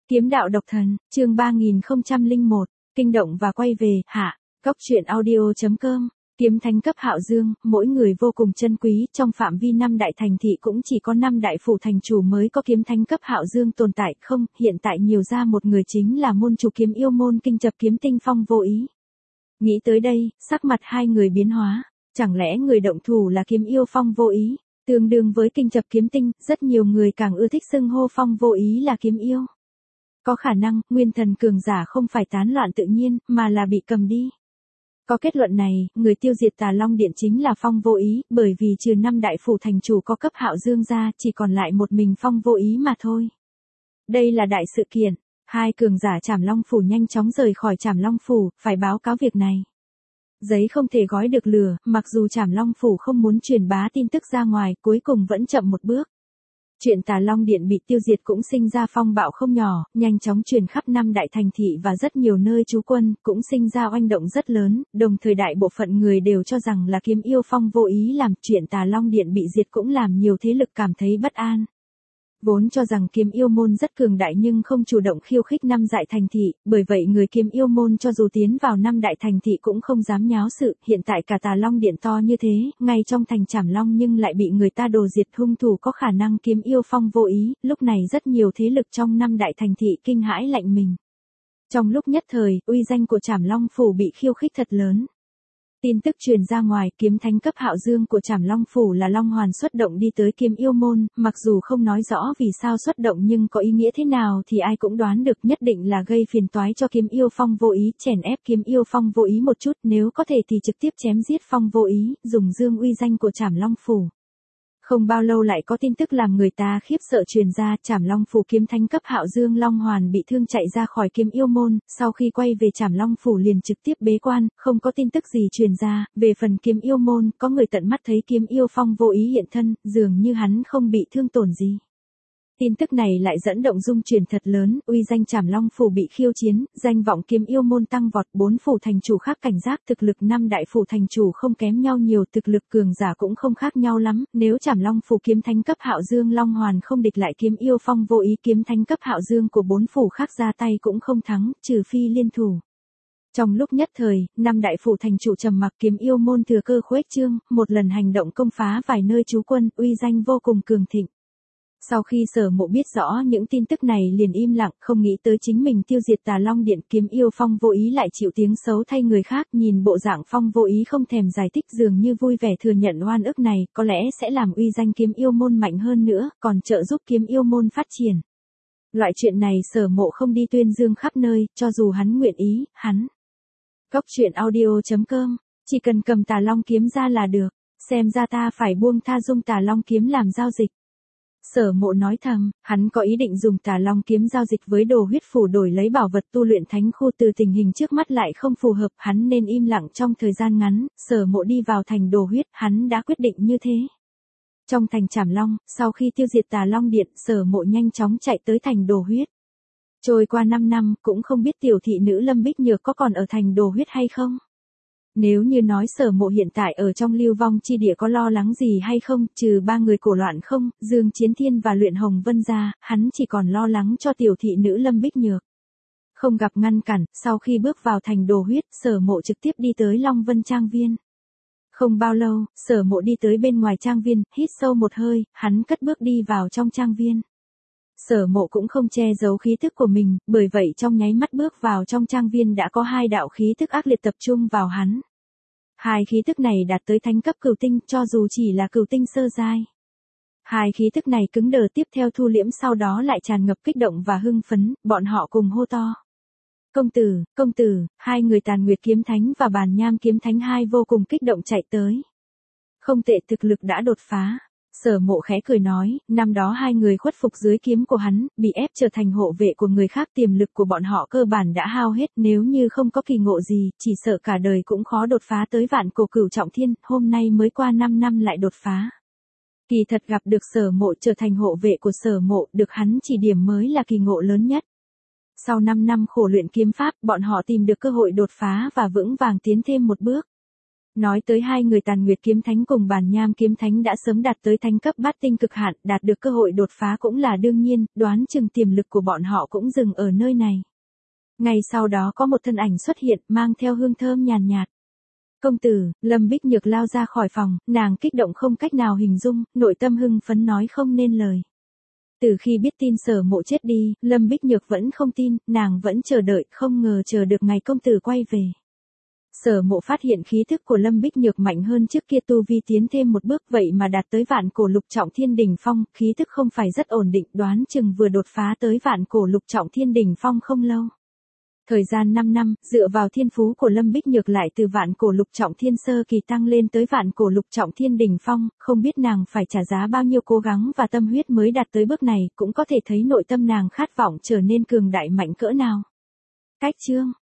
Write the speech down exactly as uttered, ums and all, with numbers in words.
Kiếm đạo độc thần, chương ba nghìn không trăm lẻ một, kinh động và quay về, hạ, góc truyện audio.com, kiếm thánh cấp Hạo Dương, mỗi người vô cùng chân quý, trong phạm vi năm đại thành thị cũng chỉ có năm đại phủ thành chủ mới có kiếm thánh cấp Hạo Dương tồn tại, không, hiện tại nhiều ra một người chính là môn chủ kiếm yêu môn kinh chập kiếm tinh Phong Vô Ý. Nghĩ tới đây, sắc mặt hai người biến hóa, chẳng lẽ người động thủ là kiếm yêu Phong Vô Ý, tương đương với kinh chập kiếm tinh, rất nhiều người càng ưa thích xưng hô Phong Vô Ý là kiếm yêu. Có khả năng, nguyên thần cường giả không phải tán loạn tự nhiên, mà là bị cầm đi. Có kết luận này, người tiêu diệt Tà Long Điện chính là Phong Vô Ý, bởi vì trừ năm đại phủ thành chủ có cấp Hạo Dương ra, chỉ còn lại một mình Phong Vô Ý mà thôi. Đây là đại sự kiện, hai cường giả Trảm Long phủ nhanh chóng rời khỏi Trảm Long phủ, phải báo cáo việc này. Giấy không thể gói được lửa, mặc dù Trảm Long phủ không muốn truyền bá tin tức ra ngoài, cuối cùng vẫn chậm một bước. Chuyện Tà Long Điện bị tiêu diệt cũng sinh ra phong bạo không nhỏ, nhanh chóng truyền khắp năm đại thành thị và rất nhiều nơi trú quân, cũng sinh ra oanh động rất lớn, đồng thời đại bộ phận người đều cho rằng là kiếm yêu Phong Vô Ý làm, chuyện Tà Long Điện bị diệt cũng làm nhiều thế lực cảm thấy bất an. Vốn cho rằng kiếm yêu môn rất cường đại nhưng không chủ động khiêu khích năm đại thành thị, bởi vậy người kiếm yêu môn cho dù tiến vào năm đại thành thị cũng không dám nháo sự, hiện tại cả Tà Long Điện to như thế, ngay trong thành Trảm Long nhưng lại bị người ta đồ diệt, hung thủ có khả năng kiếm yêu Phong Vô Ý, lúc này rất nhiều thế lực trong năm đại thành thị kinh hãi lạnh mình. Trong lúc nhất thời, uy danh của Trảm Long phủ bị khiêu khích thật lớn. Tin tức truyền ra ngoài, kiếm thánh cấp Hạo Dương của Trảm Long phủ là Long Hoàn xuất động đi tới kiếm yêu môn, mặc dù không nói rõ vì sao xuất động nhưng có ý nghĩa thế nào thì ai cũng đoán được, nhất định là gây phiền toái cho kiếm yêu Phong Vô Ý, chèn ép kiếm yêu Phong Vô Ý một chút, nếu có thể thì trực tiếp chém giết Phong Vô Ý, dùng dương uy danh của Trảm Long phủ. Không bao lâu lại có tin tức làm người ta khiếp sợ truyền ra, Trảm Long phủ kiếm thánh cấp Hạo Dương Long Hoàn bị thương chạy ra khỏi kiếm yêu môn, sau khi quay về Trảm Long phủ liền trực tiếp bế quan, không có tin tức gì truyền ra. Về phần kiếm yêu môn, có người tận mắt thấy kiếm yêu Phong Vô Ý hiện thân, dường như hắn không bị thương tổn gì. Tin tức này lại dẫn động dung truyền thật lớn, uy danh Trảm Long phủ bị khiêu chiến, danh vọng kiếm yêu môn tăng vọt, bốn phủ thành chủ khác cảnh giác, thực lực năm đại phủ thành chủ không kém nhau nhiều, thực lực cường giả cũng không khác nhau lắm, nếu Trảm Long phủ kiếm thánh cấp Hạo Dương Long Hoàn không địch lại kiếm yêu Phong Vô Ý, kiếm thánh cấp Hạo Dương của bốn phủ khác ra tay cũng không thắng, trừ phi liên thủ. Trong lúc nhất thời, năm đại phủ thành chủ trầm mặc, kiếm yêu môn thừa cơ khuếch trương, một lần hành động công phá vài nơi trú quân, uy danh vô cùng cường thịnh. Sau khi Sở Mộ biết rõ những tin tức này liền im lặng, không nghĩ tới chính mình tiêu diệt Tà Long Điện, kiếm yêu Phong Vô Ý lại chịu tiếng xấu thay người khác, nhìn bộ dạng Phong Vô Ý không thèm giải thích, dường như vui vẻ thừa nhận oan ức này, có lẽ sẽ làm uy danh kiếm yêu môn mạnh hơn nữa, còn trợ giúp kiếm yêu môn phát triển. Loại chuyện này Sở Mộ không đi tuyên dương khắp nơi, cho dù hắn nguyện ý, hắn. Góc truyện audio.com, chỉ cần cầm Tà Long kiếm ra là được, xem ra ta phải buông tha dung Tà Long kiếm làm giao dịch. Sở Mộ nói thầm, hắn có ý định dùng Tà Long kiếm giao dịch với Đồ Huyết phủ đổi lấy bảo vật tu luyện thánh khu, từ tình hình trước mắt lại không phù hợp, hắn nên im lặng trong thời gian ngắn. Sở Mộ đi vào thành Đồ Huyết, hắn đã quyết định như thế. Trong thành Trảm Long, sau khi tiêu diệt Tà Long Điện, Sở Mộ nhanh chóng chạy tới thành Đồ Huyết. Trôi qua năm năm, cũng không biết tiểu thị nữ Lâm Bích Nhược có còn ở thành Đồ Huyết hay không. Nếu như nói Sở Mộ hiện tại ở trong lưu vong chi địa có lo lắng gì hay không, trừ ba người cổ loạn không, Dương Chiến Thiên và Luyện Hồng Vân ra, hắn chỉ còn lo lắng cho tiểu thị nữ Lâm Bích Nhược. Không gặp ngăn cản, sau khi bước vào thành Đồ Huyết, Sở Mộ trực tiếp đi tới Long Vân Trang Viên. Không bao lâu, Sở Mộ đi tới bên ngoài trang viên, hít sâu một hơi, hắn cất bước đi vào trong trang viên. Sở Mộ cũng không che giấu khí tức của mình, bởi vậy trong nháy mắt bước vào trong trang viên đã có hai đạo khí tức ác liệt tập trung vào hắn. Hai khí tức này đạt tới thánh cấp cửu tinh, cho dù chỉ là cửu tinh sơ giai. Hai khí tức này cứng đờ, tiếp theo thu liễm, sau đó lại tràn ngập kích động và hưng phấn, bọn họ cùng hô to. Công tử, công tử, hai người Tàn Nguyệt kiếm thánh và Bàn Nham kiếm thánh hai vô cùng kích động chạy tới. Không tệ, thực lực đã đột phá. Sở Mộ khẽ cười nói, năm đó hai người khuất phục dưới kiếm của hắn, bị ép trở thành hộ vệ của người khác, tiềm lực của bọn họ cơ bản đã hao hết, nếu như không có kỳ ngộ gì, chỉ sợ cả đời cũng khó đột phá tới vạn cổ cửu trọng thiên, hôm nay mới qua năm năm lại đột phá. Kỳ thật gặp được Sở Mộ trở thành hộ vệ của Sở Mộ, được hắn chỉ điểm mới là kỳ ngộ lớn nhất. Sau năm năm khổ luyện kiếm pháp, bọn họ tìm được cơ hội đột phá và vững vàng tiến thêm một bước. Nói tới hai người Tàn Nguyệt Kiếm Thánh cùng Bản Nham Kiếm Thánh đã sớm đạt tới thánh cấp bát tinh cực hạn, đạt được cơ hội đột phá cũng là đương nhiên, đoán chừng tiềm lực của bọn họ cũng dừng ở nơi này. Ngày sau đó có một thân ảnh xuất hiện, mang theo hương thơm nhàn nhạt. Công tử, Lâm Bích Nhược lao ra khỏi phòng, nàng kích động không cách nào hình dung, nội tâm hưng phấn nói không nên lời. Từ khi biết tin Sở Mộ chết đi, Lâm Bích Nhược vẫn không tin, nàng vẫn chờ đợi, không ngờ chờ được ngày công tử quay về. Sở Mộ phát hiện khí thức của Lâm Bích Nhược mạnh hơn trước kia, tu vi tiến thêm một bước, vậy mà đạt tới vạn cổ lục trọng thiên đỉnh phong, khí thức không phải rất ổn định, đoán chừng vừa đột phá tới vạn cổ lục trọng thiên đỉnh phong không lâu. Thời gian năm năm, dựa vào thiên phú của Lâm Bích Nhược lại từ vạn cổ lục trọng thiên sơ kỳ tăng lên tới vạn cổ lục trọng thiên đỉnh phong, không biết nàng phải trả giá bao nhiêu cố gắng và tâm huyết mới đạt tới bước này, cũng có thể thấy nội tâm nàng khát vọng trở nên cường đại mạnh cỡ nào. Cách chương